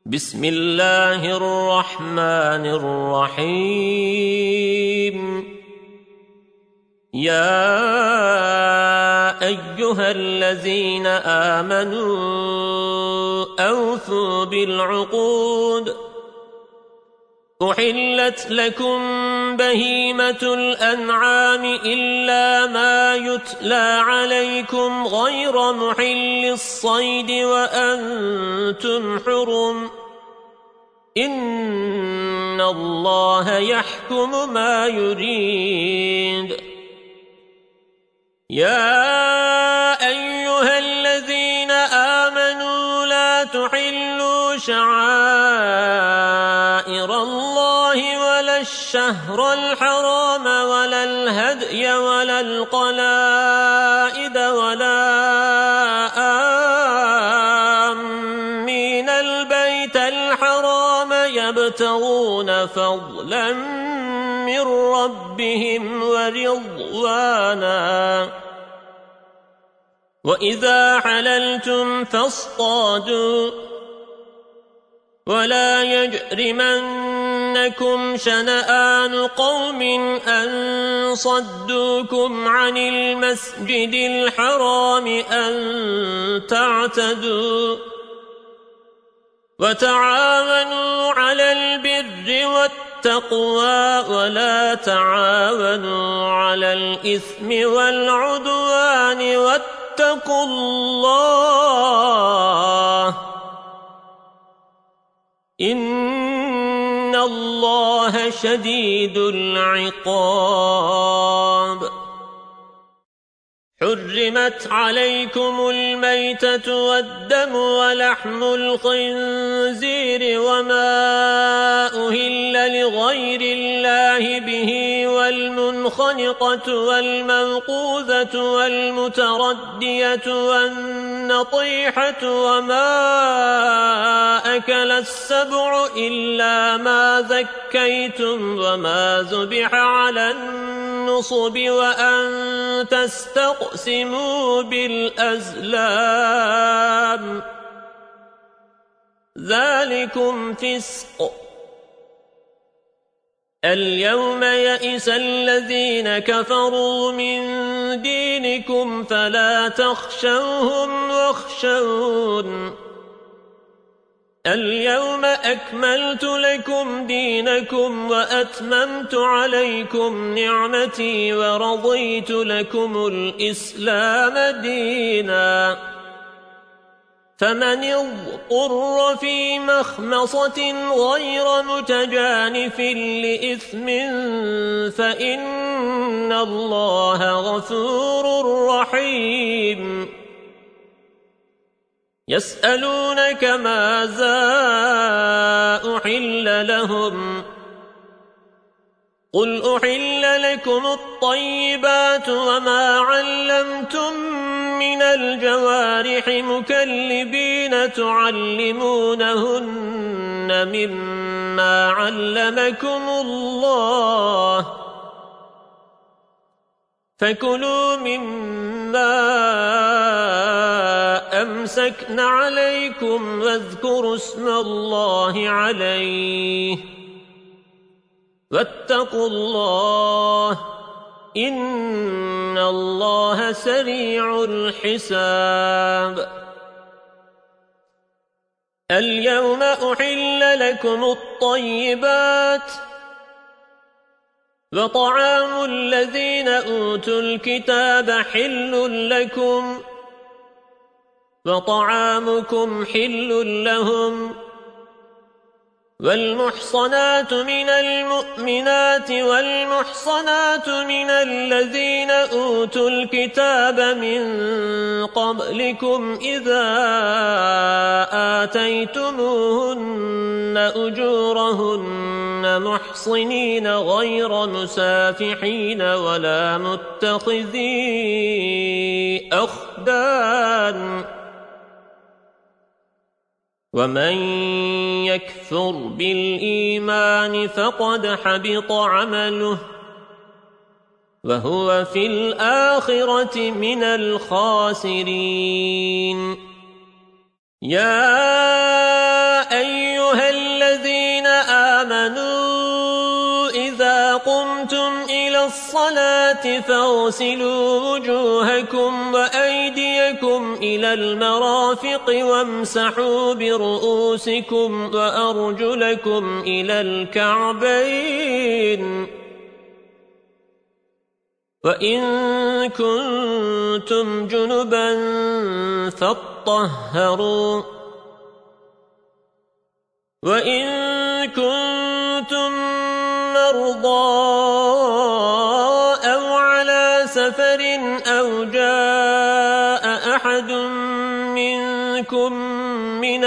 بسم الله الرحمن الرحيم يا أيها الذين آمنوا أوفوا بالعقود أحلت لكم بهيمة الأنعام إلا ما يتلى عليكم غير محل الصيد وأنتم حرم إن الله يحكم ما يريد يا أيها الذين آمنوا لا تحلوا شعائر الله ولا الشهر الحرام ولا الهدي ولا القلائد ولا آمين البيت الحرام يبتغون فضلا من ربهم ورضوانا وإذا حللتم فاصطادوا ولا يجرمنكم شنآن قوم أن صدوكم عن المسجد الحرام أن تعتدوا وتعاونوا على البر والتقوى ولا تعاونوا على الإثم والعدوان واتقوا الله إن الله شديد العقاب حرمت عليكم الميتة والدم ولحم الخنزير وما أهل لغير الله به والمنخنقة والموقوذة والمتردية والنطيحة وما أكل السبع إلا ما ذكيتم وما ذبح على النصب وأن تستقسموا بالأزلام ذلكم فسق اليوم يئس الذين كفروا من دينكم فلا تخشوهم واخشون اليوم أكملت لكم دينكم وأتممت عليكم نعمتي ورضيت لكم الإسلام دينا فمن اضطر في مخمصة غير متجانف لإثم فإن الله غفور رحيم يسألونك ماذا أحل لهم قل أحل لكم الطيبات وما علمتم من الجوارح مكلبين تعلمونهن مما علمكم الله فكلوا مما أمسكن عليكم واذكروا اسم الله عليه واتقوا الله إن الله سريع الحساب اليوم أحل لكم الطيبات وطعام الذين أوتوا الكتاب حل لكم وطعامكم حل لهم والمحصنات من المؤمنات والمحصنات من الذين أوتوا الكتاب من قبلكم إذا آتيتموهن أجورهن محصنين غير مسافحين ولا متخذي أخدان ومن يكفر بالإيمان فقد حبط عمله وهو في الآخرة من الخاسرين. يا أيها قمتم إلى الصلاة فاغسلوا وجوهكم وأيديكم إلى المرافق وامسحوا برؤوسكم وأرجلكم إلى الكعبين وإن كنتم جنبا فاطهروا وإن كنتم مرضى أو على سفر أو جاء أحد منكم من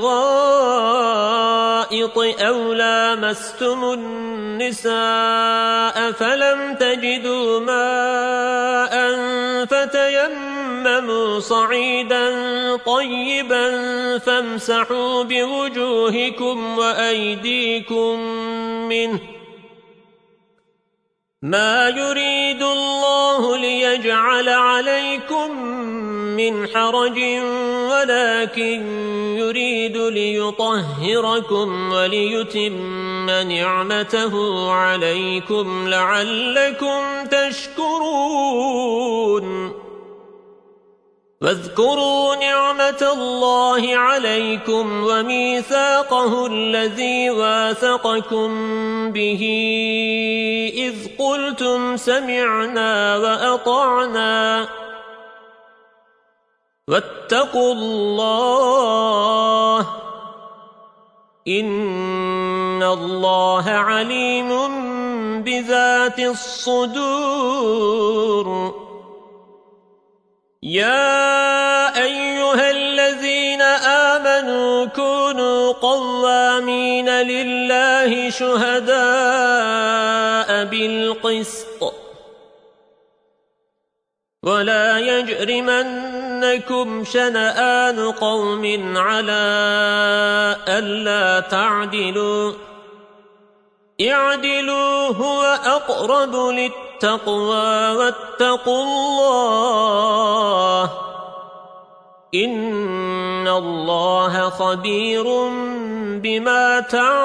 الغائط أو لامستم النساء فلم تجدوا ماء فتيمموا صعيدا طيبا فامسحوا بوجوهكم وأيديكم منه ما يريد الله ليجعل عليكم من حرج ولكن يريد ليطهركم وليتم نعمته عليكم لعلكم تشكرون واذكروا نعمة الله عليكم وميثاقه الذي واثقكم به إذ قلتم سمعنا وأطعنا واتقوا الله إن الله عليم بذات الصدور يا أيها الذين آمنوا كونوا قوامين لله شهداء بالقسط ولا يجرمنكم شنآن قوم على ألا تعدلوا اعدلوا هو أقرب للتقوى واتقوا الله إن الله خبير بما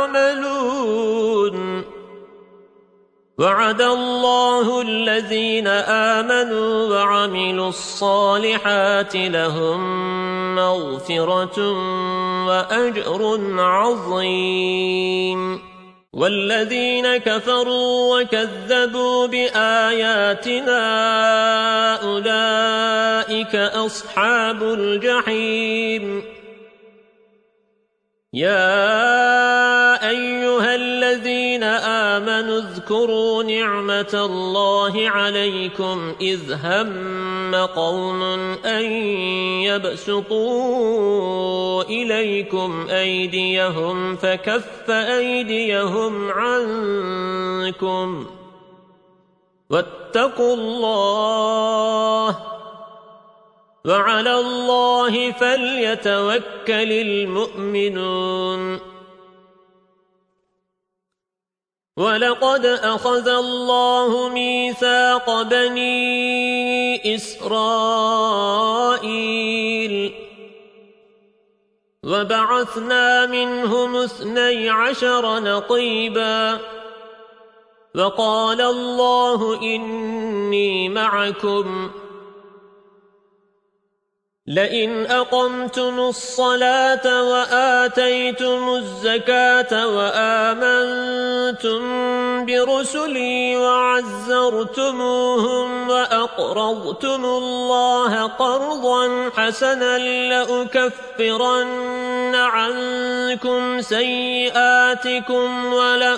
تعملون وعد الله الذين آمنوا وعملوا الصالحات لهم مغفرة وأجر عظيم والذين كفروا وكذبوا بآياتنا أولئك أصحاب الجحيم يا أيها الذين آمنوا اذكروا نعمة الله عليكم إذ هم قوم أن يبسطوا إليكم أيديهم فكف أيديهم عنكم واتقوا الله وعلى الله فليتوكل المؤمنون ولقد أخذ الله ميثاق بني إسرائيل وبعثنا منهم 12 نقيبا وقال الله إني معكم لئن أقمتم الصلاة وآتيتم الزكاة وآمنتم برسلي وعزرتموهم وأقرضتم الله قرضا حسنا لأكفرن عنكم سيئاتكم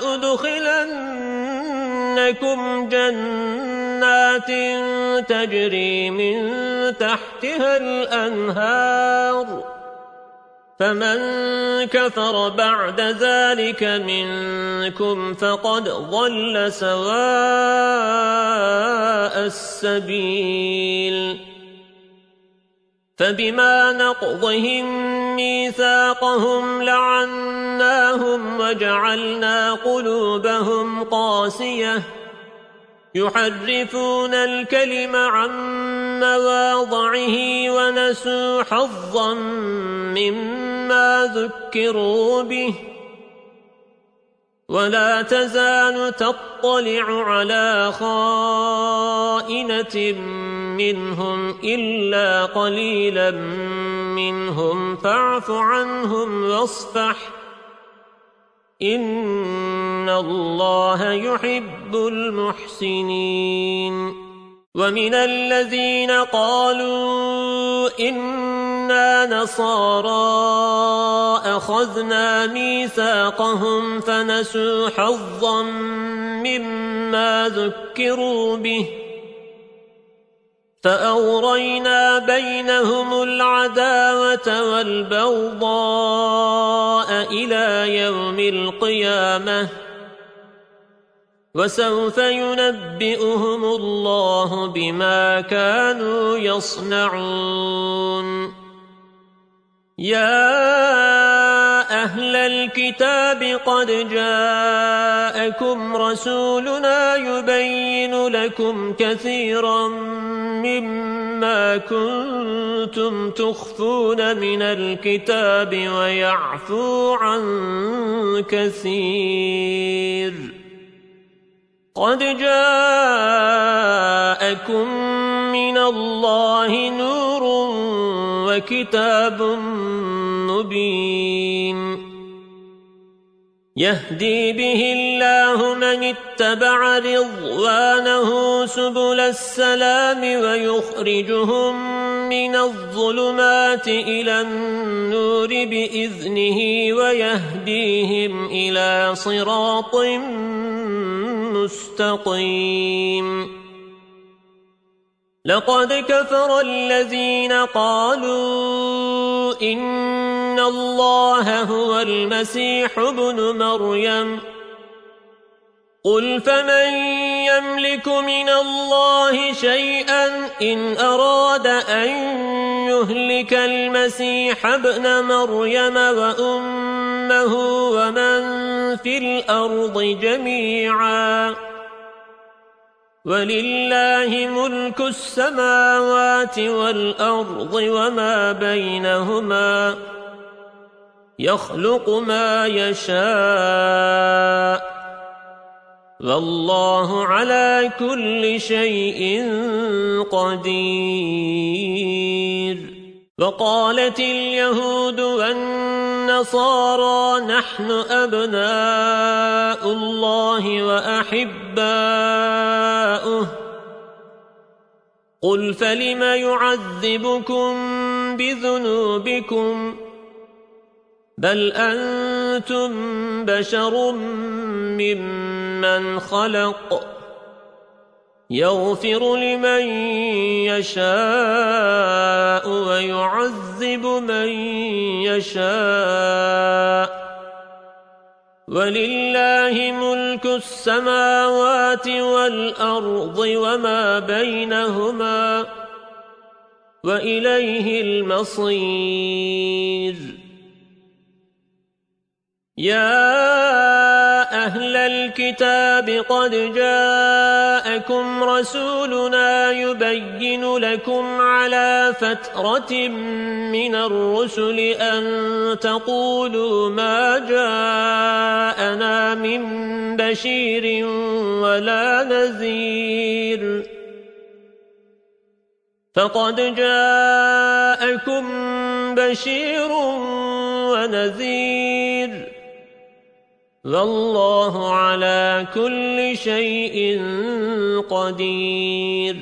ولأدخلنكم جنات تجري من تحتها الأنهار فمن كفر بعد ذلك منكم فقد ضل سواء السبيل فبما نقضهم ميثاقهم لعناهم وجعلنا قلوبهم قاسية يحرفون الكلم عن مواضعه ونسوا حظا مما ذكروا به ولا تزال تطلع على خائنة منهم إلا قليلا منهم فاعف عنهم واصفح إن الله يحب المحسنين ومن الذين قالوا إنا نصارى أخذنا ميثاقهم فنسوا حظا مما ذكروا به فأغرينا بينهم العداوة والبغضاء إلى يوم القيامة وسوف ينبئهم الله بما كانوا يصنعون يا أهل الكتاب قد جاءكم رسولنا يبين لكم كثيرا مما كنتم تخفون من الكتاب ويعفو عن كثير قد جاءكم من الله نور وكتاب مبين يهدي به الله من اتبع رضوانه سبل السلام ويخرجهم من الظلمات إلى النور بإذنه ويهديهم إلى صراط مستقيم لقد كفر الذين قالوا إن الله هو المسيح ابن مريم قل فمن يملك من الله شيئا إن أراد أن يهلك المسيح ابن مريم وأمه ومن في الأرض جميعا ولله ملك السماوات والأرض وما بينهما يخلق ما يشاء والله على كل شيء قدير وقالت اليهود والنصارى نحن أبناء الله وأحباؤه قل فلم يعذبكم بذنوبكم بل أنتم بشر ممن خلق يغفر لمن يشاء ويعذب من يشاء ولله ملك السماوات والأرض وما بينهما وإليه المصير يا أهل الكتاب قد جاءكم رسولنا يبين لكم على فترة من الرسل أن تقولوا ما جاءنا من بشير ولا نذير فقد جاءكم بشير ونذير والله على كل شيء قدير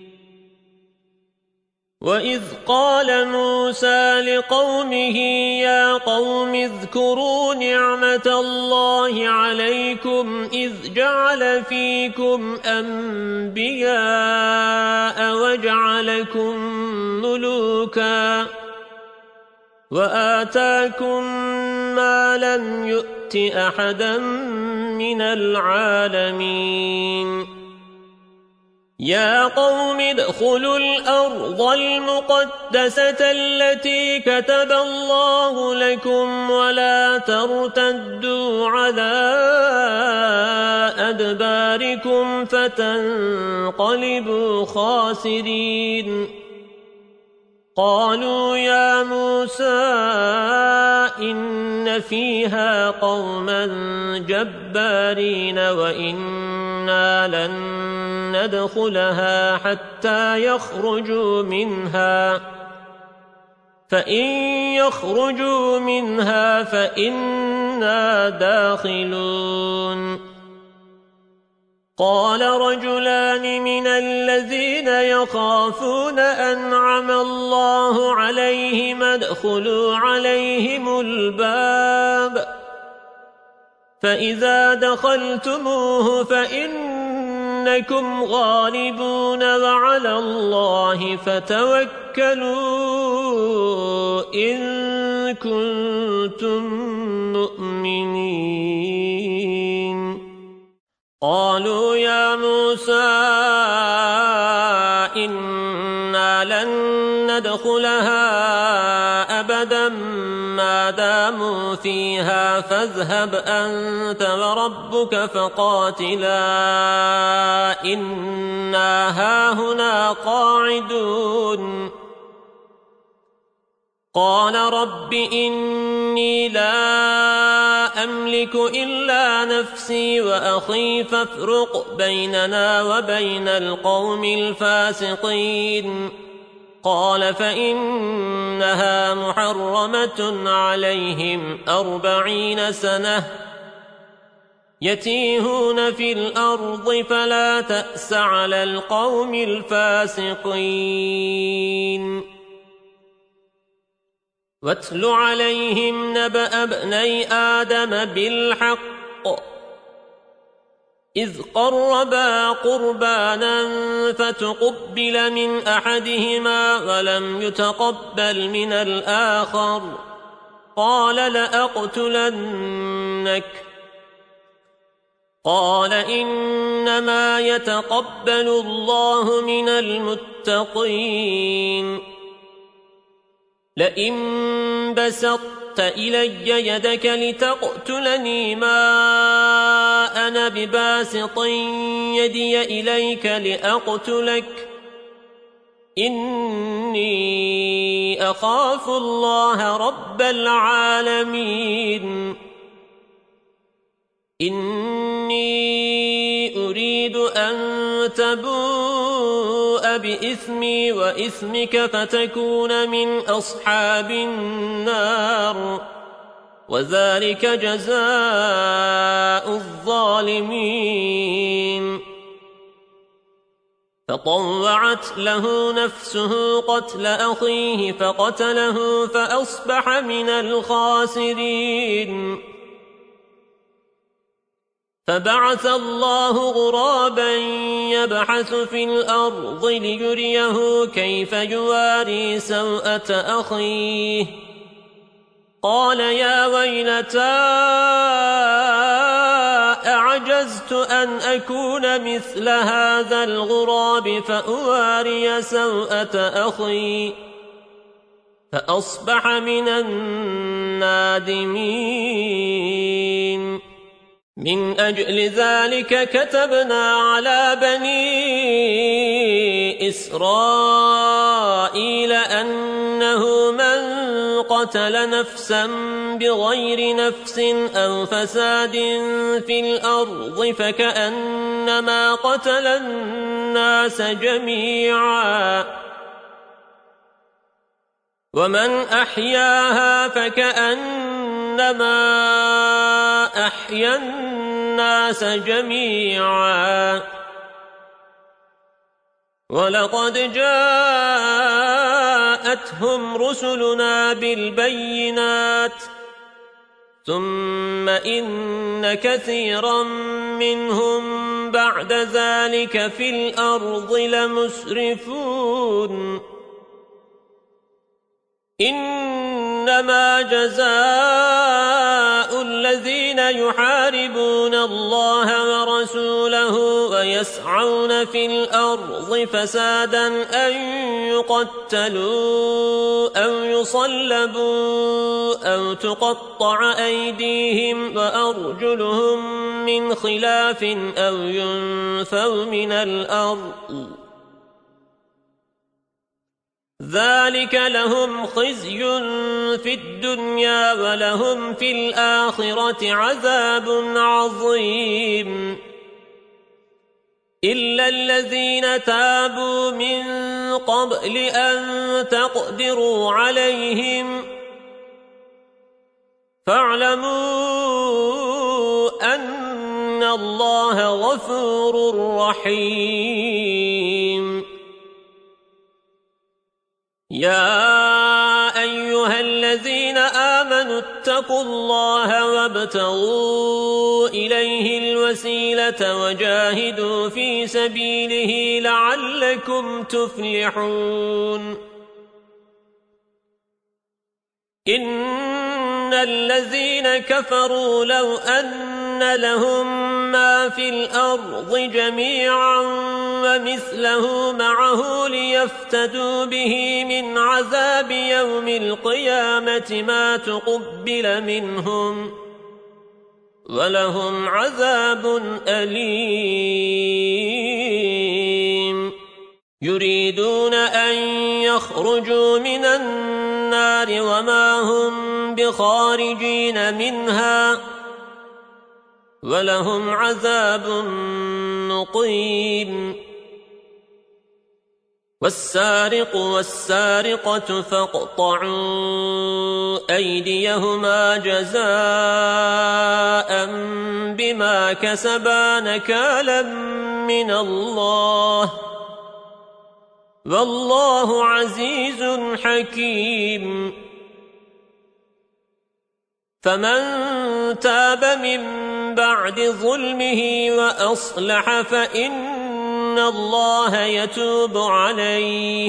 وإذ قال موسى لقومه يا قوم اذكروا نعمة الله عليكم إذ جعل فيكم أنبياء وجعلكم ملوكا وآتاكم ما لم يؤت أحدا من العالمين يا قوم ادخلوا الأرض المقدسة التي كتب الله لكم ولا ترتدوا على أدباركم فتنقلبوا خاسرين قالوا يا موسى إن فيها قوما جبارين وإنا لن ندخلها حتى يخرجوا منها فإن يخرجوا منها فإنا داخلون قال رجلان من الذين يخافون أنعم الله عليهم ادخلوا عليهم الباب فإذا دخلتموه فإنكم غالبون وعلى الله فتوكلوا إن كنتم مؤمنين قالوا يا موسى إنا لن ندخلها أبدا ما داموا فيها فاذهب أنت وربك فقاتلا إنا هاهنا قاعدون قال رب إني لا أملك إلا نفسي وأخي فافرق بيننا وبين القوم الفاسقين قال فإنها محرمة عليهم 40 سنة يتيهون في الأرض فلا تأس على القوم الفاسقين واتل عليهم نبأ ابني آدم بالحق إذ قربا قربانا فتقبل من أحدهما ولم يتقبل من الآخر قال لأقتلنك قال إنما يتقبل الله من المتقين لئن بسطت إلي يدك لتقتلني ما أنا بباسط يدي إليك لأقتلك إني أخاف الله رب العالمين إني أريد أن تبوء بإثمي وإثمك فتكون من أصحاب النار وذلك جزاء الظالمين فطوعت له نفسه قتل أخيه فقتله فأصبح من الخاسرين فبعث الله غرابا يبحث في الأرض ليريه كيف يواري سوءة أخيه قال يا ويلتى أعجزت أن أكون مثل هذا الغراب فأواري سوءة أخي فأصبح من النادمين من أجل ذلك كتبنا على بني إسرائيل أنه من قتل نفسا بغير نفس أو فساد في الأرض فكأنما قتل الناس جميعا ومن أحياها فكأنما أحيا الناس جميعا ولقد جاءتهم رسلنا بالبينات ثم إن كثيرا منهم بعد ذلك في الأرض لمسرفون إنما جزاء الذين يحاربون الله ورسوله ويسعون في الأرض فسادا أن يقتلوا أو يصلبوا أو تقطع أيديهم وأرجلهم من خلاف أو ينفوا من الأرض ذلك لهم خزي في الدنيا ولهم في الآخرة عذاب عظيم إلا الذين تابوا من قبل أن تقدروا عليهم فاعلموا أن الله غفور رحيم يا أيها الذين آمنوا اتقوا الله وابتغوا إليه الوسيلة وجاهدوا في سبيله لعلكم تفلحون إن الذين كفروا لو أن لهم ما في الأرض جميعا ومثله معه ليفتدوا به من عذاب يوم القيامة ما تقبل منهم ولهم عذاب أليم يريدون أن يخرجوا من النار وما هم بخارجين منها ولهم عذاب مقيم والسارق والسارقة فاقطعوا أيديهما جزاء بما كسبا نكالا من الله والله عزيز حكيم فمن تاب من بعد ظلمه وأصلح فإن الله يتوب عليه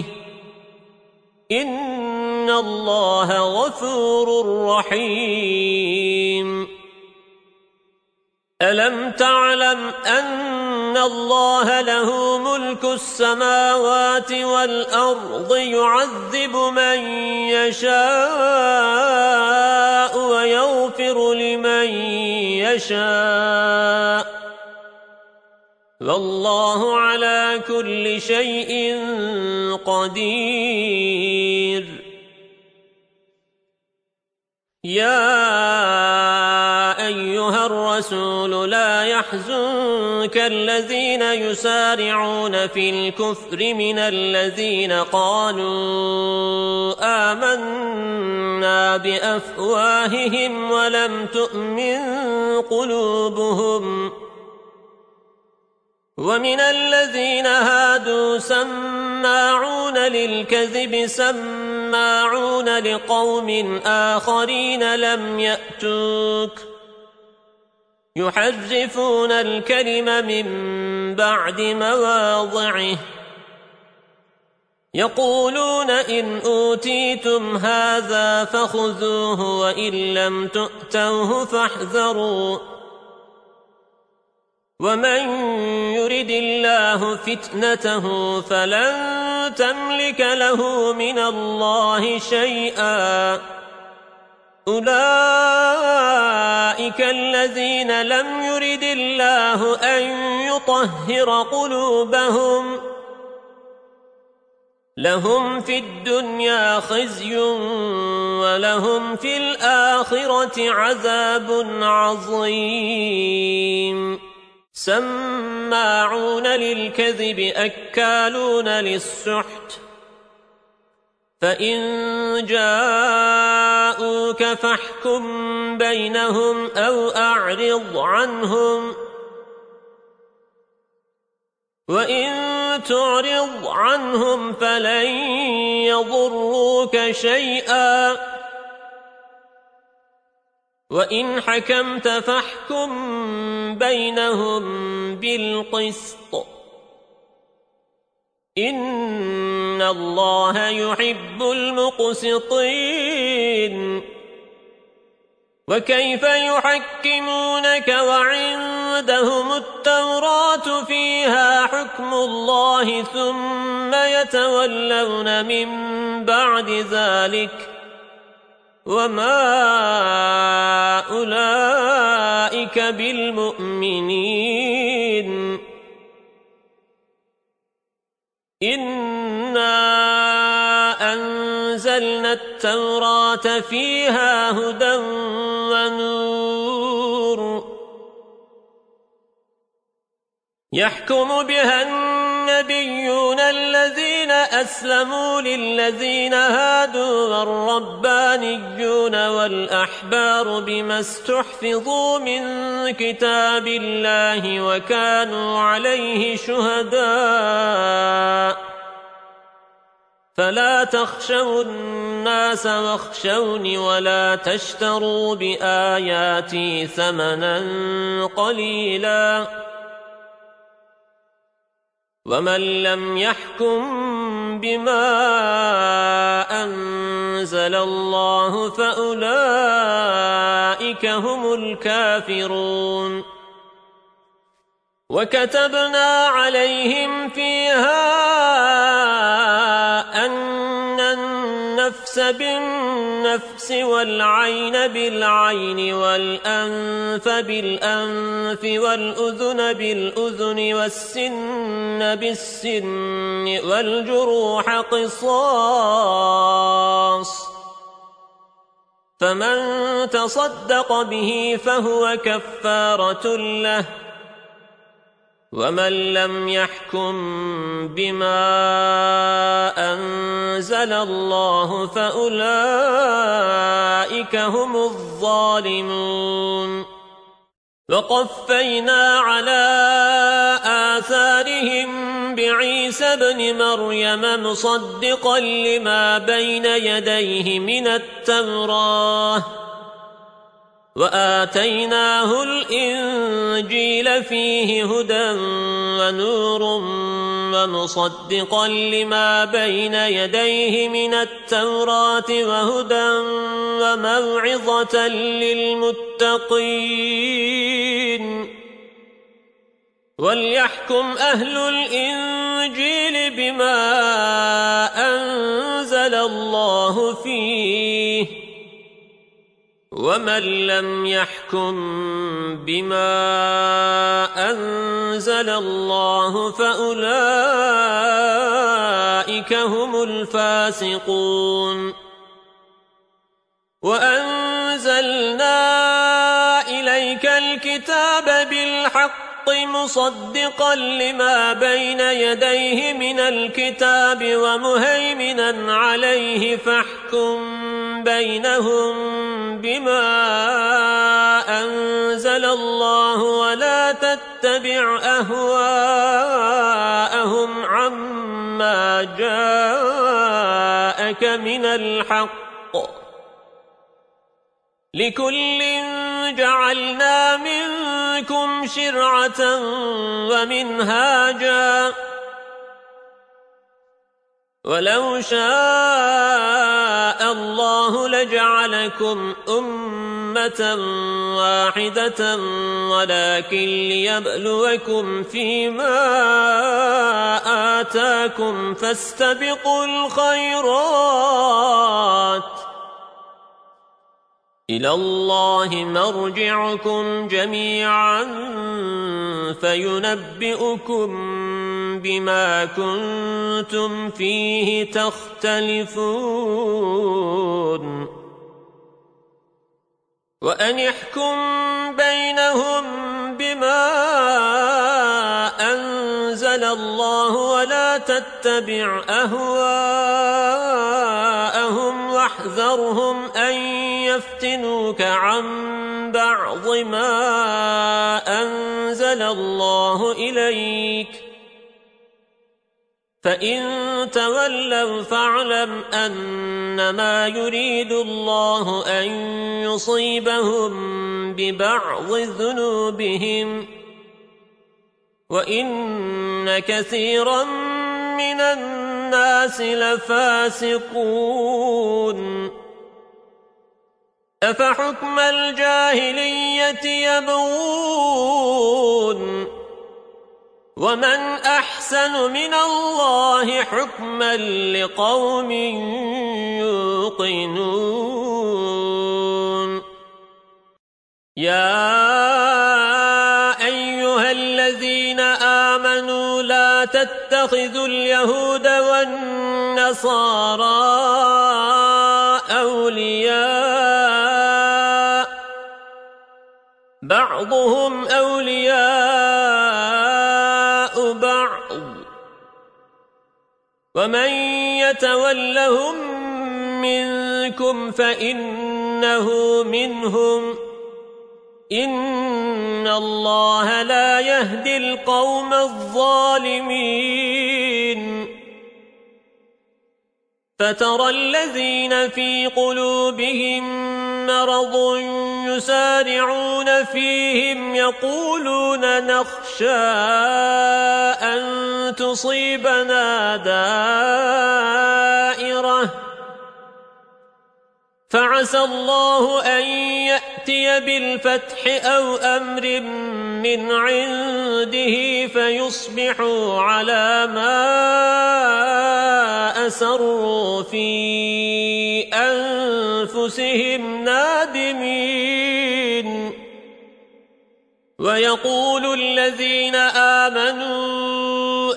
إن الله غفور رحيم ألم تعلم أن الله له ملك السماوات والأرض يعذب من يشاء ويغفر لمن يشاء والله على كل شيء قدير يا أيها الرسول لا يحزنك الذين يسارعون في الكفر من الذين قالوا آمنا بأفواههم ولم تؤمن قلوبهم ومن الذين هادوا سماعون للكذب سماعون لقوم آخرين لم يأتوك يحرفون الكلم من بعد مواضعه يقولون إن أوتيتم هذا فخذوه وإن لم تؤتوه فاحذروا ومن يرد الله فتنته فلن تملك له من الله شيئا أولئك الذين لم يرد الله أن يطهر قلوبهم لهم في الدنيا خزي ولهم في الآخرة عذاب عظيم سماعون للكذب أكالون للسحت فإن جاءوك فاحكم بينهم أو أعرض عنهم وإن تعرض عنهم فلن يضروك شيئا وإن حكمت فاحكم بينهم بالقسط إن الله يحب المقسطين وكيف يحكمونك وعندهم التوراة فيها حكم الله ثم يتولون من بعد ذلك وما أولئك بالمؤمنين إنا نزلنا التوراة فيها هدى ونور يحكم بها النبيون الذين أسلموا للذين هادوا والربانيون والأحبار بما استحفظوا من كتاب الله وكانوا عليه شهداء فلا تخشوا الناس واخشوني ولا تشتروا بآياتي ثمنا قليلا ومن لم يحكم بما أنزل الله فأولئك هم الكافرون وكتبنا عليهم فيها أن النفس بالنفس والعين بالعين والأنف بالأنف والأذن بالأذن والسن بالسن والجروح قصاص فمن تصدق به فهو كفارة له ومن لم يحكم بما أنزل الله فأولئك هم الظالمون وقفينا على آثارهم بعيسى ابن مريم مصدقا لما بين يديه من التوراة وآتيناه الإنجيل فيه هدى ونور ومصدقا لما بين يديه من التوراة وهدى وموعظة للمتقين وليحكم أهل الإنجيل بما أنزل الله فيه ومن لم يحكم بما أنزل الله فأولئك هم الفاسقون وأنزلنا إليك الكتاب بالحق مصدقا لما بين يديه من الكتاب ومهيمنا عليه فاحكم بينهم بما أنزل الله ولا تتبع أهواءهم عما جاءك من الحق لكل جعلنا منكم شرعة ومنهاجا ولو شاء الله لجعلكم أمة واحدة ولكن ليبلوكم فيما آتاكم فاستبقوا الخيرات إلى الله مرجعكم جميعا فينبئكم بما كنتم فيه تختلفون وأن يحكم بينهم بما أنزل الله ولا تتبع أهواءهم واحذرهم أن يفتنوك عن بعض ما أنزل الله إليك فإن تولوا فاعلم أنما يريد الله أن يصيبهم ببعض ذنوبهم وإن كثيرا من الناس لفاسقون أفحكم الجاهلية يبغون ومن أحسن من الله حكما لقوم يوقنون يا أيها الذين آمنوا لا تتخذوا اليهود والنصارى بعضهم أولياء بعض ومن يتولهم منكم فإنه منهم إن الله لا يهدي القوم الظالمين فترى الذين في قلوبهم مرض يسارعون فيهم يقولون نخشى أن تصيبنا دائرة فعسى الله أن يأتي بالفتح أو أمر من عنده فيصبحوا على ما أسروا في أنفسهم نادمين ويقول الذين آمنوا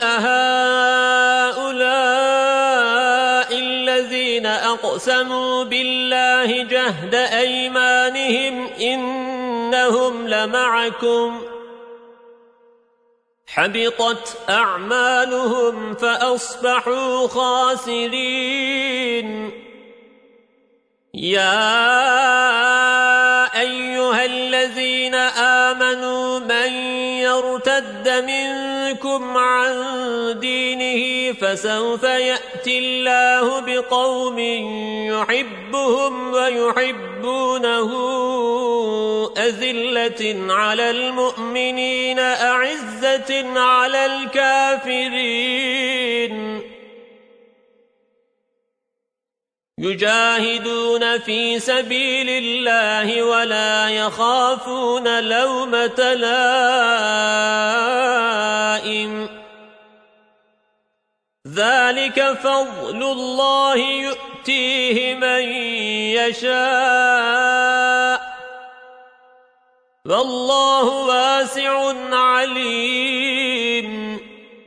أهؤلاء الذين أقسموا بالله جهد أيمانهم إنهم لمعكم حبطت أعمالهم فأصبحوا خاسرين يا أيها الذين آمنوا من يرتد منكم عن دينه فسوف يأتي الله بقوم يحبهم ويحبونه أذلة على المؤمنين أعزة على الكافرين يجاهدون في سبيل الله ولا يخافون لومة لائم ذلك فضل الله يؤتيه من يشاء والله واسع عليم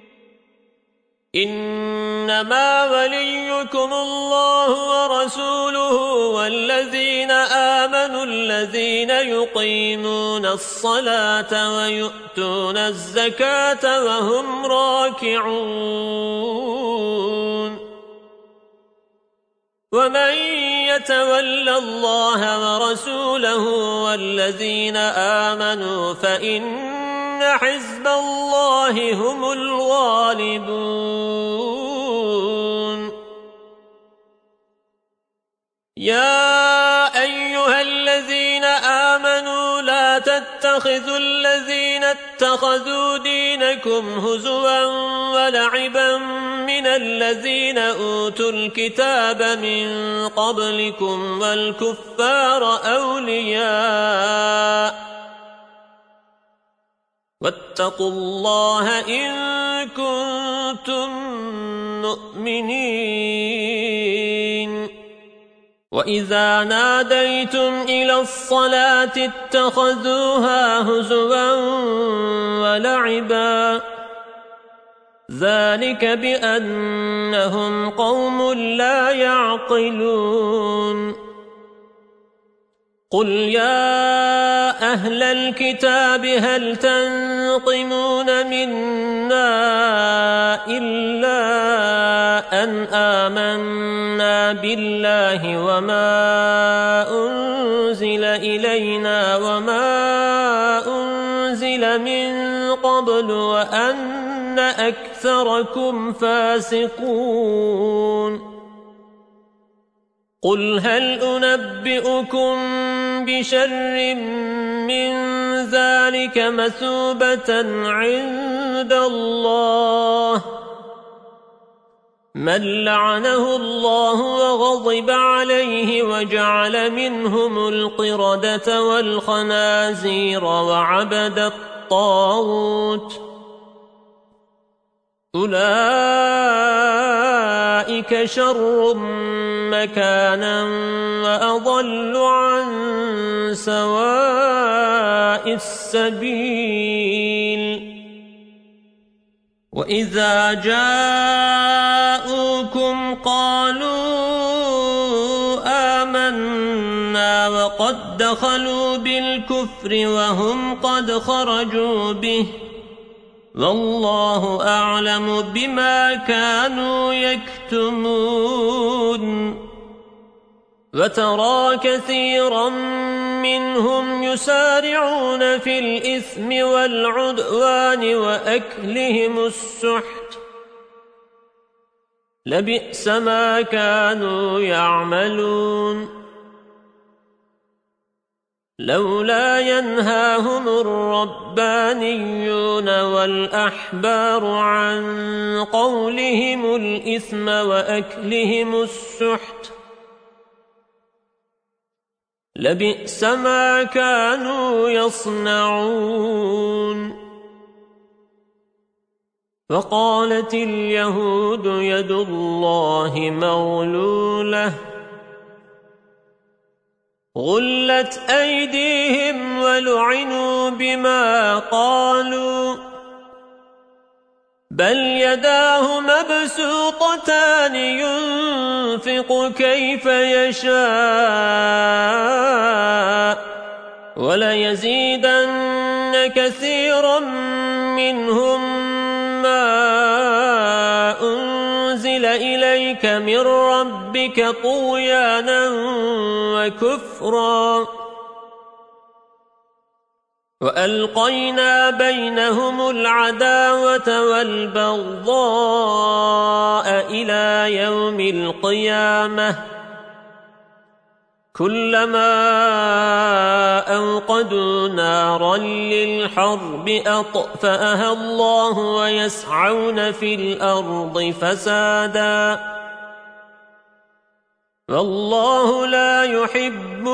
إنما وليكم الله ورسوله والذين آمنوا الذين يقيمون الصلاة ويؤتون الزكاة وهم راكعون ومن يتول الله ورسوله والذين آمنوا فإن حزب الله هم الغالبون يا أيها الذين آمنوا لا تتخذوا الذين اتخذوا دينكم هزوا ولعبا من الذين أوتوا الكتاب من قبلكم والكفار أولياء واتقوا الله إن كنتم مؤمنين وإذا ناديتم إلى الصلاة اتخذوها هزوا ولعبا ذلك بأنهم قوم لا يعقلون قل يا أهل الكتاب هل تنقمون منا إلا أن آمنا بالله وما أنزل إلينا وما أنزل من قبل وأن أكثركم فاسقون قل هل أنبئكم بشر من ذلك مثوبة عند الله من لعنه الله وغضب عليه وجعل منهم القردة والخنازير وعبد الطاغوت أولئك شر مكانا وأضل عن سواء السبيل وإذا جاءوكم قالوا آمنا وقد دخلوا بالكفر وهم قد خرجوا به والله أعلم بما كانوا يكتمون وترى كثيرا منهم يسارعون في الإثم والعدوان وأكلهم السحت لبئس ما كانوا يعملون لولا ينهاهم الربانيون والأحبار عن قولهم الإثم وأكلهم السحت لبئس ما كانوا يصنعون وقالت اليهود يد الله مغلولة غلت أيديهم ولعنوا بما قالوا بل يداه مبسوطتان ينفق كيف يشاء وليزيدن كثيرا منهم ما أنزل إليك من ربك طغيانا وكفرا وألقينا بينهم العداوة والبغضاء إلى يوم القيامة كلما أوقدوا نارا للحرب أطفأها الله ويسعون في الأرض فسادا والله لا يحب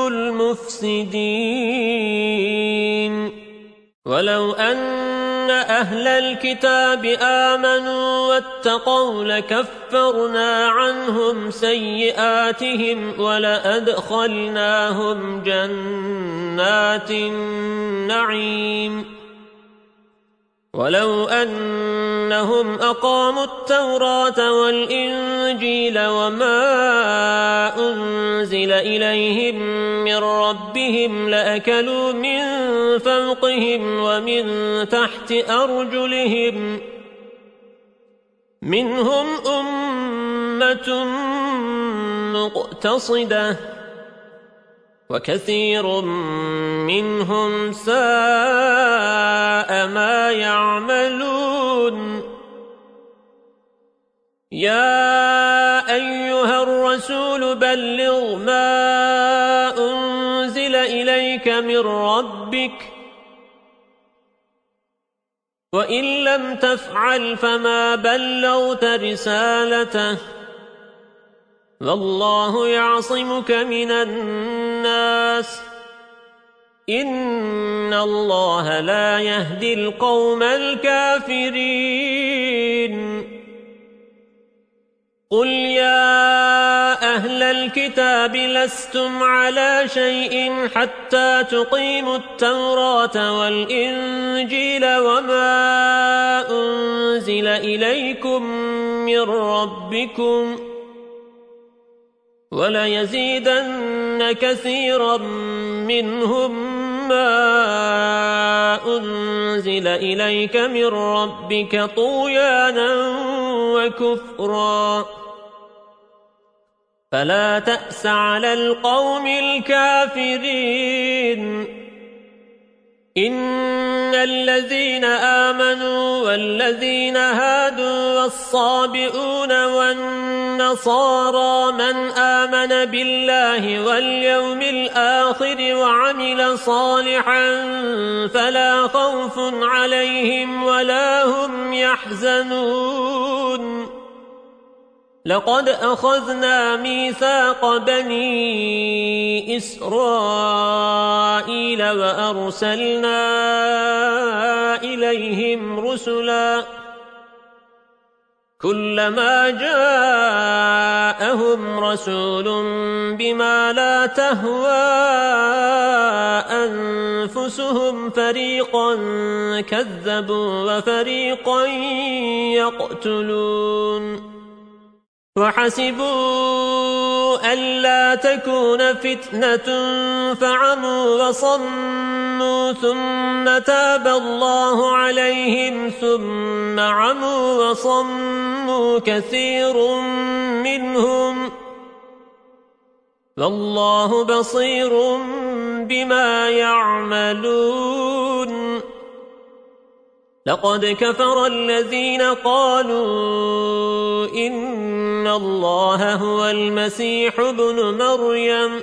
المفسدين ولو أن أهل الكتاب آمنوا واتقوا لكفرنا عنهم سيئاتهم ولأدخلناهم جنات النعيم ولو أنهم أقاموا التوراة والإنجيل وما أنزل إليهم من ربهم لأكلوا من فوقهم ومن تحت أرجلهم منهم أمة مقتصدة وكثير منهم ساء ما يعملون يا أيها الرسول بلغ ما أنزل إليك من ربك وإن لم تفعل فما بلغت رسالته والله يعصمك من الناس إن الله لا يهدي القوم الكافرين قل يا أهل الكتاب لستم على شيء حتى تقيموا التوراة والإنجيل وما أنزل إليكم من ربكم وليزيدن كثيرا منهم ما أنزل إليك من ربك طغيانا وكفرا فلا تأس على القوم الكافرين إن الذين آمنوا والذين هادوا والصابئون والنصارى من آمن بالله واليوم الآخر وعمل صالحا فلا خوف عليهم ولا هم يحزنون لقد أخذنا ميثاق بني إسرائيل وأرسلنا إليهم رسلا كلما جاءهم رسول بما لا تهوى أنفسهم فريقا كذبوا وفريقا يقتلون وحسبوا ألا تكون فتنة فعموا وصموا ثم تاب الله عليهم ثم عموا وصموا كثير منهم والله بصير بما يعملون لقد كفر الذين قالوا إن الله هو المسيح ابن مريم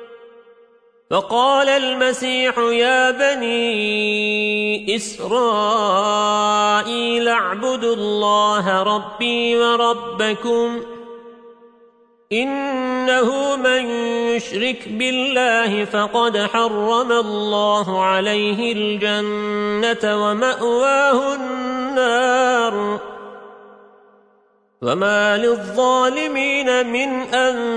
فقال المسيح يا بني إسرائيل اعبدوا الله ربي وربكم إنه من يشرك بالله فقد حرم الله عليه الجنة ومأواه النار وما للظالمين من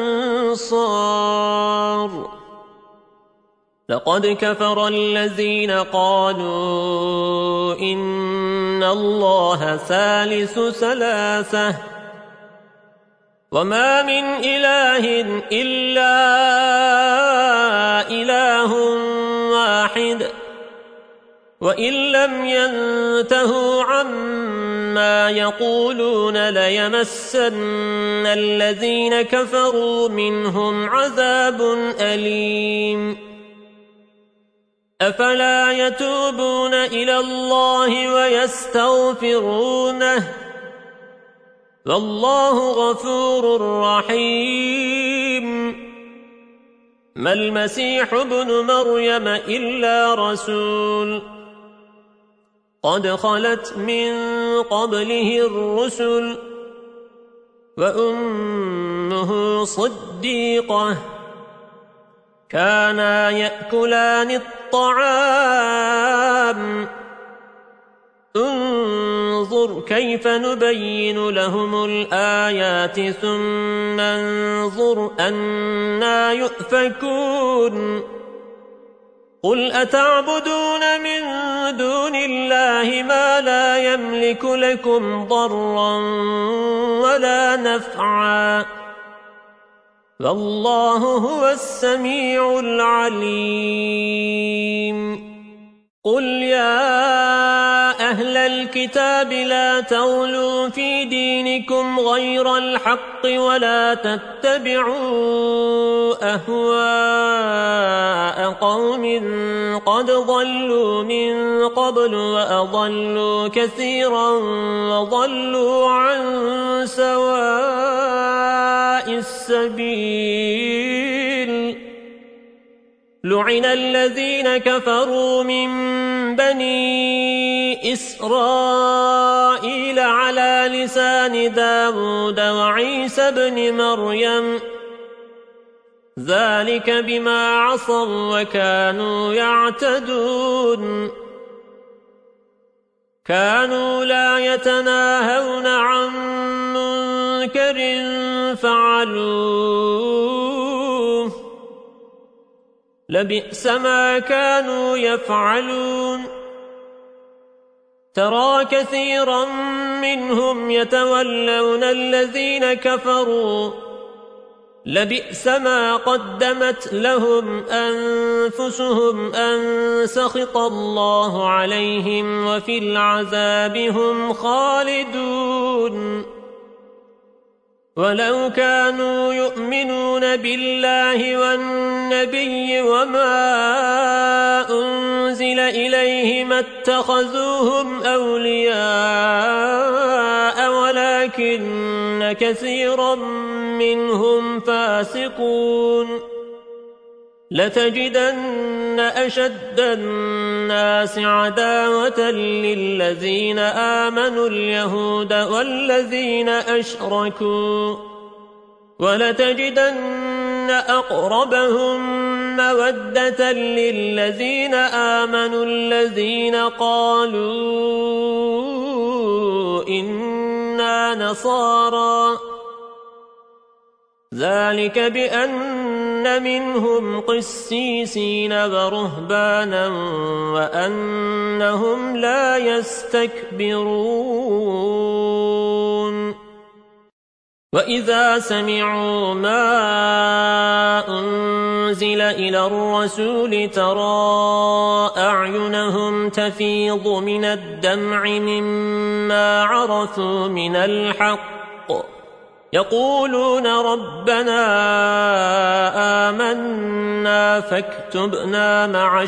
أنصار لقد كفر الذين قالوا إن الله ثالث ثلاثة وما من إله إلا إله واحد وإن لم ينتهوا عما يقولون ليمسن الذين كفروا منهم عذاب أليم أفلا يتوبون إلى الله ويستغفرونه والله غفور رحيم ما المسيح ابن مريم إلا رسول قد خلت من قبله الرسل وأمه صديقة كانا يأكلان الطعام انظر كيف نبين لهم الآيات ثم انظر أنى يؤفكون قل أتعبدون من دون الله ما لا يملك لكم ضرا ولا نفعا والله هو السميع العليم قل يا أهل الكتاب لا تغلوا في دينكم غير الحق ولا تتبعوا أهواء قوم قد ضلوا من قبل وأضلوا كثيرا وضلوا عن سواء السبيل لعن الذين كفروا من بني إسرائيل على لسان داود وعيسى بن مريم ذلك بما عصوا وكانوا يعتدون كانوا لا يتناهون عن منكر فعلوه لبئس ما كانوا يفعلون ترى كثيرا منهم يتولون الذين كفروا لبئس ما قدمت لهم أنفسهم أن سخط الله عليهم وفي العذاب هم خالدون ولو كانوا يؤمنون بالله والنبي وما أنزل إليه ما اتخذوهم أولياء ولكن كثيرا منهم فاسقون لتجدن أشد الناس عداوة للذين آمنوا اليهود والذين أشركوا ولتجدن أقربهم مودة للذين آمنوا الذين قالوا إنا نصارى ذلك بأن منهم قسيسين ورهبانا وأنهم لا يستكبرون وَإِذَا سَمِعُوا مَا أُنزِلَ إِلَى الرَّسُولِ تَرَى أَعْيُنَهُمْ تَفِيضُ مِنَ الدَّمْعِ مِمَّا عَرَفُوا مِنَ الْحَقِّ يَقُولُونَ رَبَّنَا آمَنَّا فاكتبنا مع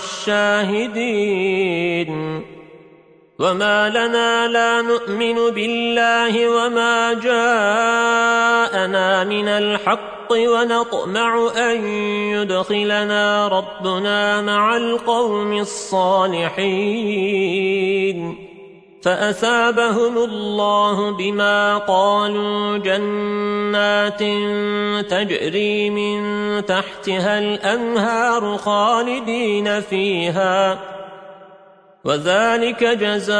الشاهدين وما لنا لا نؤمن بالله وما جاءنا من الحق ونطمع أن يدخلنا ربنا مع القوم الصالحين فأثابهم الله بما قالوا جنات تجري من تحتها الأنهار خالدين فيها وذلك جزاء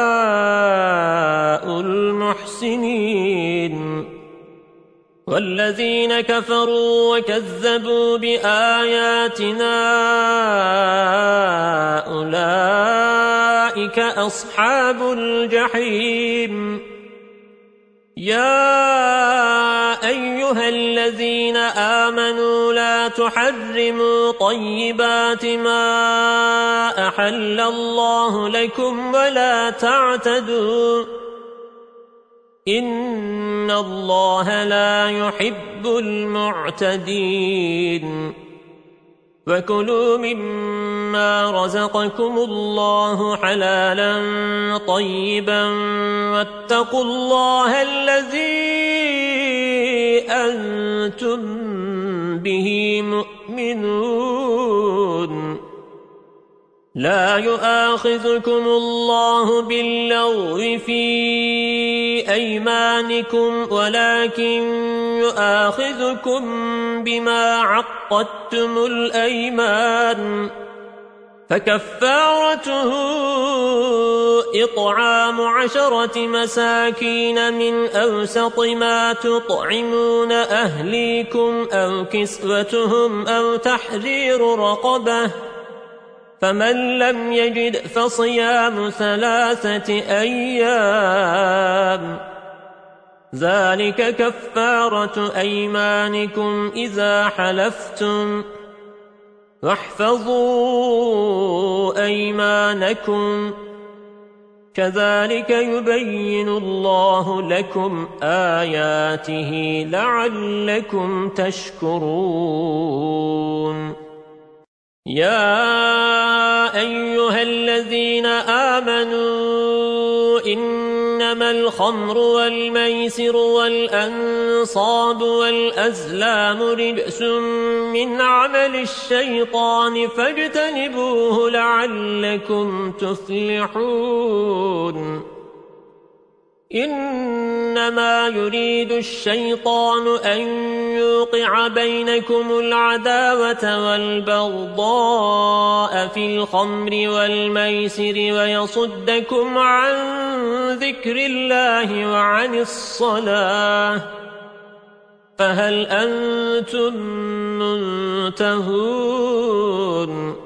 المحسنين والذين كفروا وكذبوا بآياتنا أولئك أصحاب الجحيم يا أيها الذين آمنوا لا تحرموا طيبات ما أحل الله لكم ولا تعتدوا إن الله لا يحب المعتدين وكلوا مما رزقكم الله حلالا طيبا واتقوا الله الذي أنتم به مؤمنون لا يؤاخذكم الله باللغو في أيمانكم ولكن يؤاخذكم بما عقدتم الأيمان فكفارته إطعام 10 مساكين من أوسط ما تطعمون أهليكم أو كسوتهم أو تحرير رقبة فمن لم يجد فصيام 3 أيام ذلك كفارة أيمانكم إذا حلفتم واحفظوا أيمانكم كذلك يبين الله لكم آياته لعلكم تشكرون يا أيها الذين آمنوا إنما الخمر والميسر والأنصاب والأزلام رجس من عمل الشيطان فاجتنبوه لعلكم تفلحون إنما يريد الشيطان أن يوقع بينكم العداوة والبغضاء في الخمر والميسر ويصدكم عن ذكر الله وعن الصلاة فهل أنتم منتهون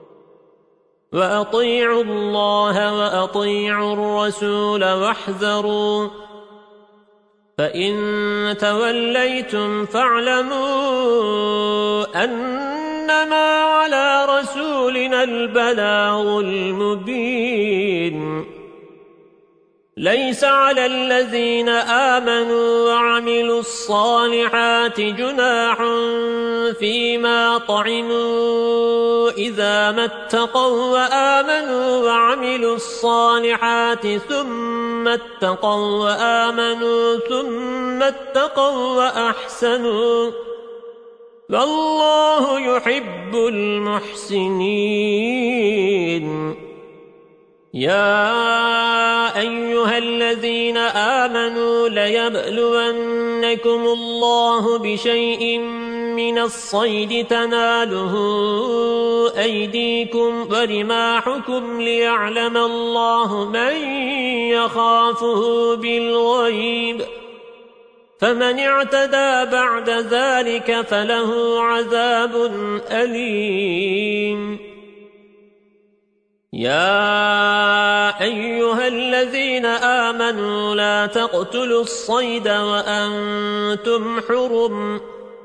وأطيعوا الله وأطيعوا الرسول واحذروا فإن توليتم فاعلموا أنما على رسولنا البلاغ المبين ليس على الذين آمنوا وعملوا الصالحات جناح فيما طعموا إذا ما اتقوا وآمنوا وعملوا الصالحات ثم اتقوا وآمنوا ثم اتقوا وأحسنوا والله يحب المحسنين يا أيها الذين آمنوا ليبلونكم الله بشيء من الصيد تناله أيديكم ورماحكم ليعلم الله من يخافه بالغيب فمن اعتدى بعد ذلك فله عذاب أليم يا أيها الذين آمنوا لا تقتلوا الصيد وأنتم حرم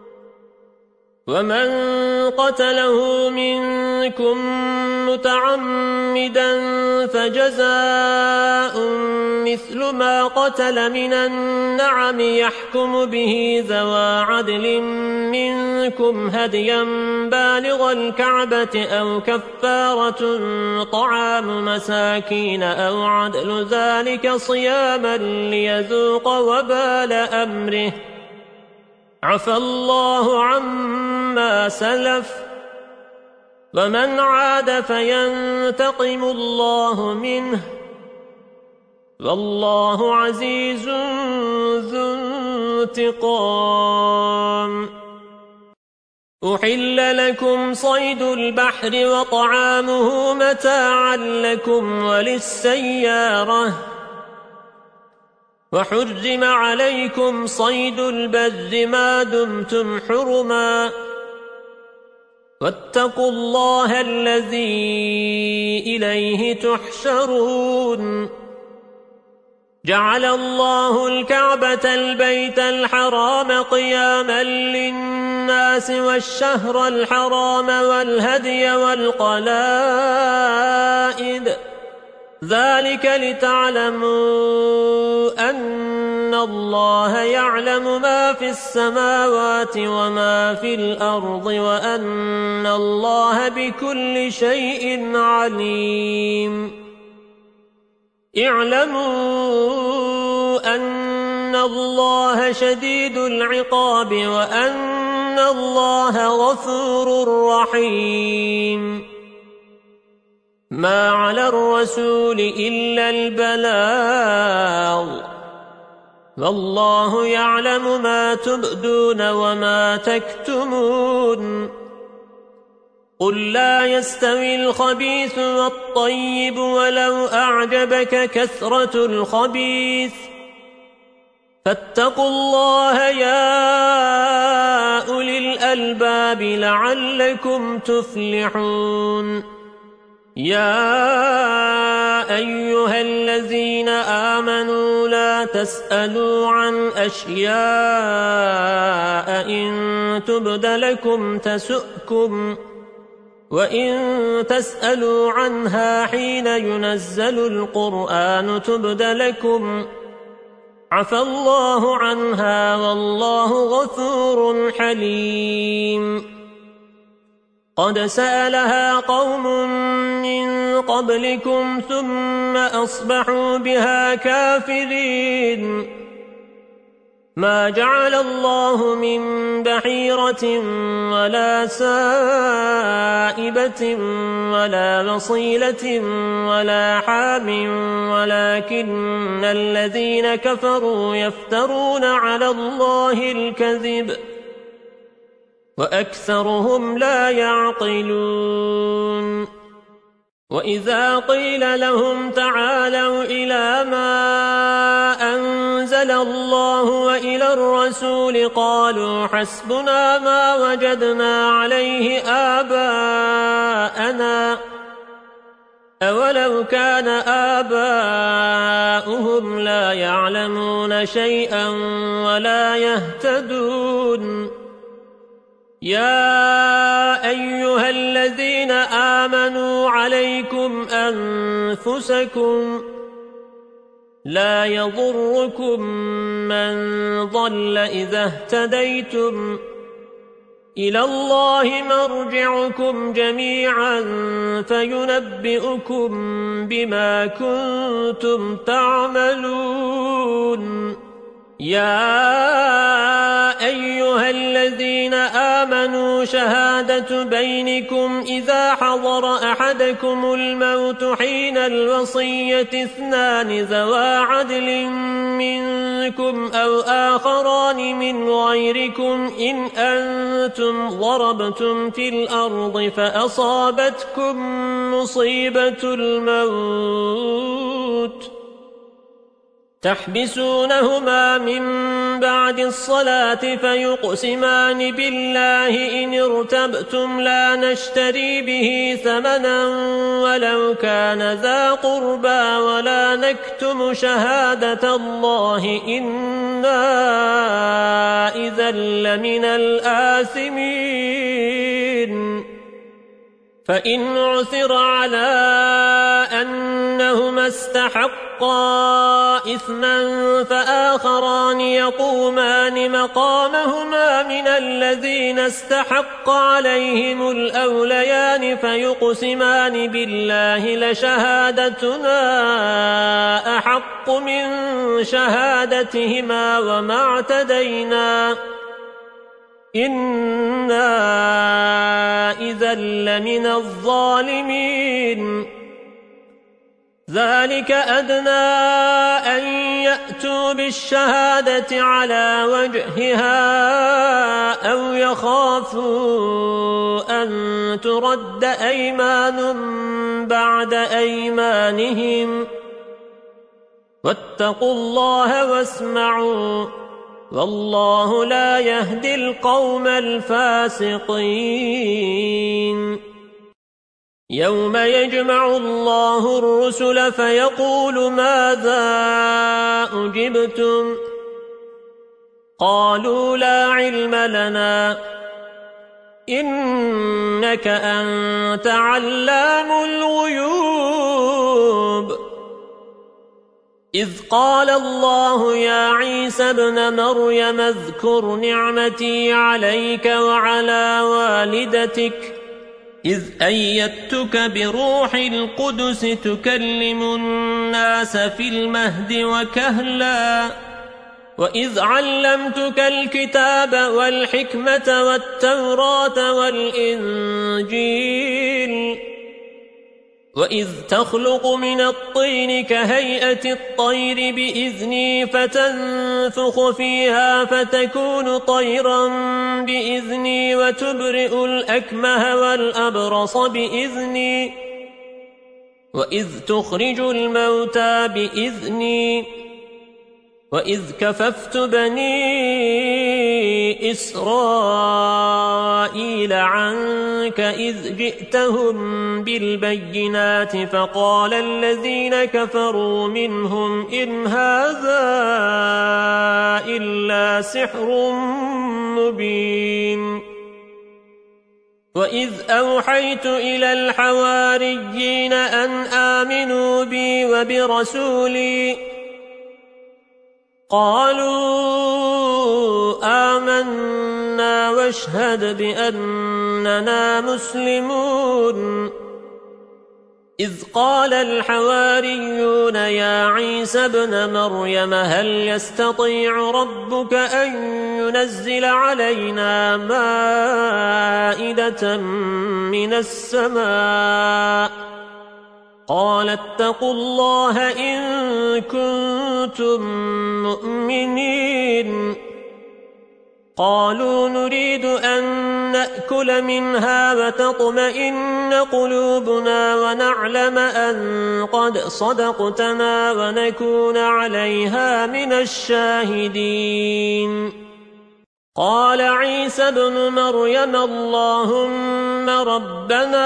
ومن قتله منكم متعمدا فجزاء مثل ما قتل من النعم يحكم به ذوى عدل منكم هديا بالغ الكعبة أو كفارة طعام مساكين أو عدل ذلك صياما ليذوق وبال أمره عفى الله عما سلف ومن عاد فينتقم الله منه والله عزيز ذو انتقام. أحل لكم صيد البحر وطعامه متاعا لكم وللسيارة وحرم عليكم صيد البر ما دمتم حرما واتقوا الله الذي إليه تحشرون. جعل الله الكعبة البيت الحرام قياما للناس والشهر الحرام والهدي والقلائد ذلك لتعلموا أن الله يعلم ما في السماوات وما في الأرض وأن الله بكل شيء عليم. اعلموا أن الله شديد العقاب وأن الله غفور رحيم. ما على الرسول إلا البلاغ والله يعلم ما تبدون وما تكتمون. قل لا يستوي الخبيث والطيب ولو أعجبك كثرة الخبيث فاتقوا الله يا أولي الألباب لعلكم تفلحون. يا أيها الذين آمنوا لا تسألوا عن أشياء إن تبد لكم تسؤكم وإن تسألوا عنها حين ينزل القرآن تبد لكم عفى الله عنها والله غفور حليم. قد سألها قوم من قبلكم ثم أصبحوا بها كافرين. ما جعل الله من بحيرة ولا سائبة ولا وصيلة ولا حام ولكن الذين كفروا يفترون على الله الكذب وأكثرهم لا يعقلون. وإذا قيل لهم تعالوا إلى ما أنزل الله وإلى الرسول قالوا حسبنا ما وجدنا عليه آباءنا أولو كان آباؤهم لا يعلمون شيئا ولا يهتدون. يا أيها الذين آمنوا عليكم أنفسكم لا يضركم من ضل إذا اهتديتم إلى الله مرجعكم جميعا فينبئكم بما كنتم تعملون. يا أيها الذين آمنوا شهادة بينكم إذا حضر أحدكم الموت حين الوصية اثنان ذوى عدل منكم أو آخران من غيركم إن أنتم ضربتم في الأرض فأصابتكم مصيبة الموت تحبسونهما من بعد الصلاة فيقسمان بالله إن ارتبتم لا نشتري به ثمنا ولو كان ذا قربى ولا نكتم شهادة الله إنا إذا لمن الآثمين فإن عثر على أنهما استحقا إثما فآخران يقومان مقامهما من الذين استحق عليهم الأوليان فيقسمان بالله لشهادتنا أحق من شهادتهما وما اعتدينا إنا إذا لمن الظالمين ذلك أدنى أن يأتوا بالشهادة على وجهها أو يخافوا أن ترد أيمان بعد أيمانهم واتقوا الله واسمعوا والله لا يهدي القوم الفاسقين يوم يجمع الله الرسل فيقول ماذا أجبتم قالوا لا علم لنا إنك أنت علام الغيوب إذ قال الله يا عيسى ابن مريم اذكر نعمتي عليك وعلى والدتك إذ أيدتك بروح القدس تكلم الناس في المهد وكهلا وإذ علمتك الكتاب والحكمة والتوراة والإنجيل وإذ تخلق من الطين كهيئة الطير بإذني فتنفخ فيها فتكون طيرا بإذني وتبرئ الأكمه والأبرص بإذني وإذ تخرج الموتى بإذني وإذ كففت بني إسرائيل عنك إذ جئتهم بالبينات فقال الذين كفروا منهم إن هذا إلا سحر مبين وإذ أوحيت إلى الحواريين أن آمنوا بي وبرسولي قالوا آمنا واشهد بأننا مسلمون إذ قال الحواريون يا عيسى ابن مريم هل يستطيع ربك أن ينزل علينا مائدة من السماء قال اتقوا الله إن كنتم مؤمنين قالوا نريد أن نأكل منها وتطمئن قلوبنا ونعلم أن قد صدقتنا ونكون عليها من الشاهدين قال عيسى ابن مريم اللهم ربنا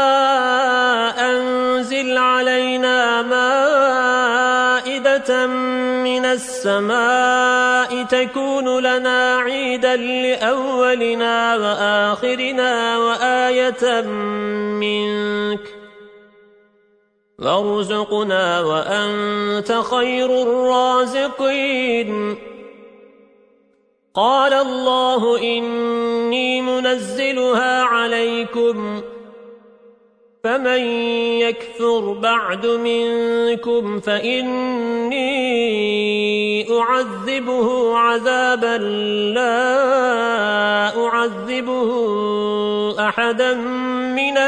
أنزل علينا مائدة من السماء تكون لنا عيدا لأولنا وآخرنا وآية منك وارزقنا وأنت خير الرازقين قال الله إني منزلها عليكم فمن يكفر بعد منكم فإني أعذبه عذابا لا أعذبه أحدا من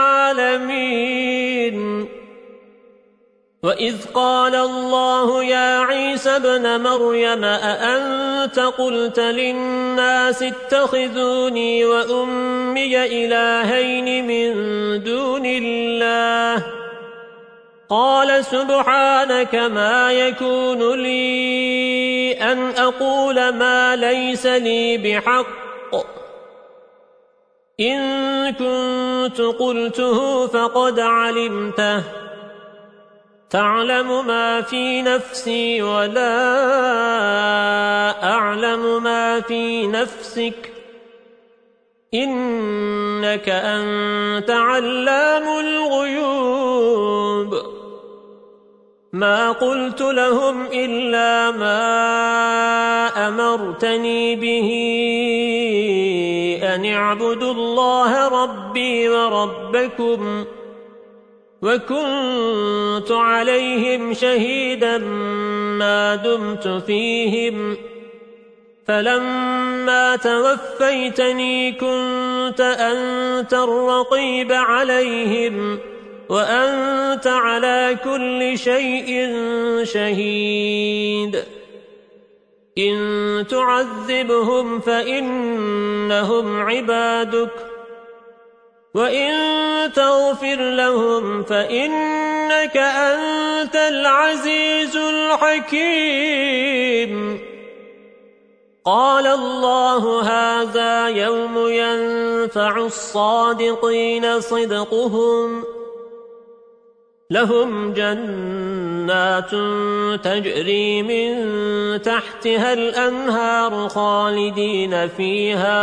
العالمين وإذ قال الله يا عيسى ابن مريم أأنت قلت للناس اتخذوني وأمي إلهين من دون الله قال سبحانك ما يكون لي أن أقول ما ليس لي بحق إن كنت قلته فقد علمته تعلم ما في نفسي ولا أعلم ما في نفسك إنك أنت علام الغيوب ما قلت لهم إلا ما أمرتني به أن اعبدوا الله ربي وربكم وكنت عليهم شهيدا ما دمت فيهم فلما توفيتني كنت أنت الرقيب عليهم وأنت على كل شيء شهيد إن تعذبهم فإنهم عبادك وإن تغفر لهم فإنك أنت العزيز الحكيم قال الله هذا يوم ينفع الصادقين صدقهم لهم جنات تجري من تحتها الأنهار خالدين فيها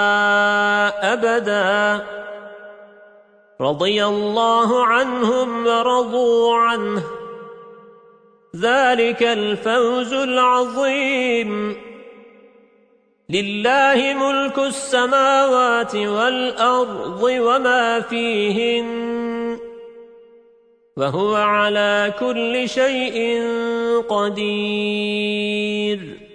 أبدا رضي الله عنهم ورضوا عنه ذلك الفوز العظيم لله ملك السماوات والأرض وما فيهن وهو على كل شيء قدير